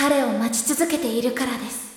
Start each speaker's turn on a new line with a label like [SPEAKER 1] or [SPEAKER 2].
[SPEAKER 1] 彼を待ち続けているからです。